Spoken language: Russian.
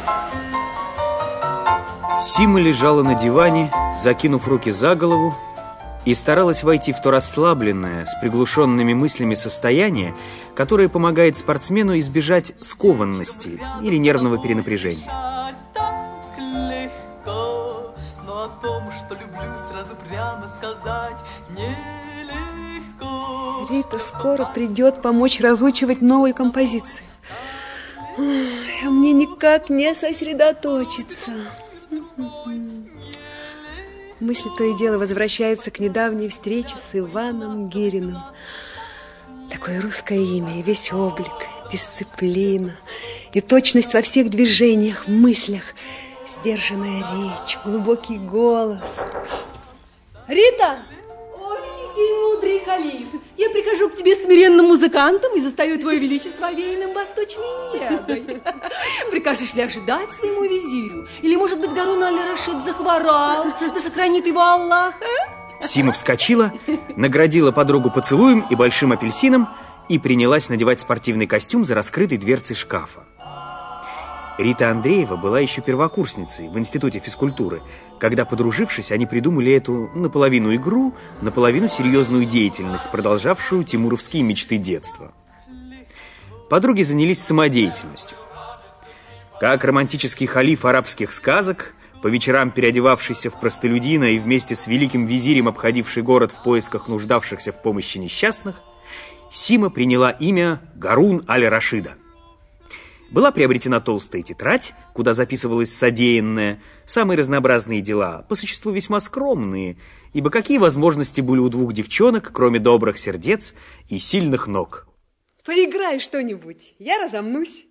Сима лежала на диване, закинув руки за голову, и старалась войти в то расслабленное, с приглушенными мыслями состояние, которое помогает спортсмену избежать скованности или нервного перенапряжения. Рита скоро придет помочь разучивать новые композиции. Ой, а мне никак не сосредоточиться. Мысли то и дело возвращаются к недавней встрече с Иваном Гириным. Такое русское имя, и весь облик, дисциплина, и точность во всех движениях, мыслях, сдержанная речь, глубокий голос. Рита! О, великий и мудрый халиф! Я прихожу к тебе смиренным музыкантом и застаю твое величество овеянным восточной негой. Прикажешь ли ожидать своему визирю? Или, может быть, Гарун аль-Рашид захворал? Да сохранит его Аллах, Сима вскочила, наградила подругу поцелуем и большим апельсином и принялась надевать спортивный костюм за раскрытой дверцей шкафа. Рита Андреева была еще первокурсницей в институте физкультуры, когда, подружившись, они придумали эту наполовину игру, наполовину серьезную деятельность, продолжавшую тимуровские мечты детства. Подруги занялись самодеятельностью. Как романтический халиф арабских сказок, по вечерам переодевавшийся в простолюдина и вместе с великим визирем обходивший город в поисках нуждавшихся в помощи несчастных, Сима приняла имя Гарун аль-Рашида. Была приобретена толстая тетрадь, куда записывалось содеянное, самые разнообразные дела, по существу весьма скромные, ибо какие возможности были у двух девчонок, кроме добрых сердец и сильных ног? Поиграй что-нибудь, я разомнусь.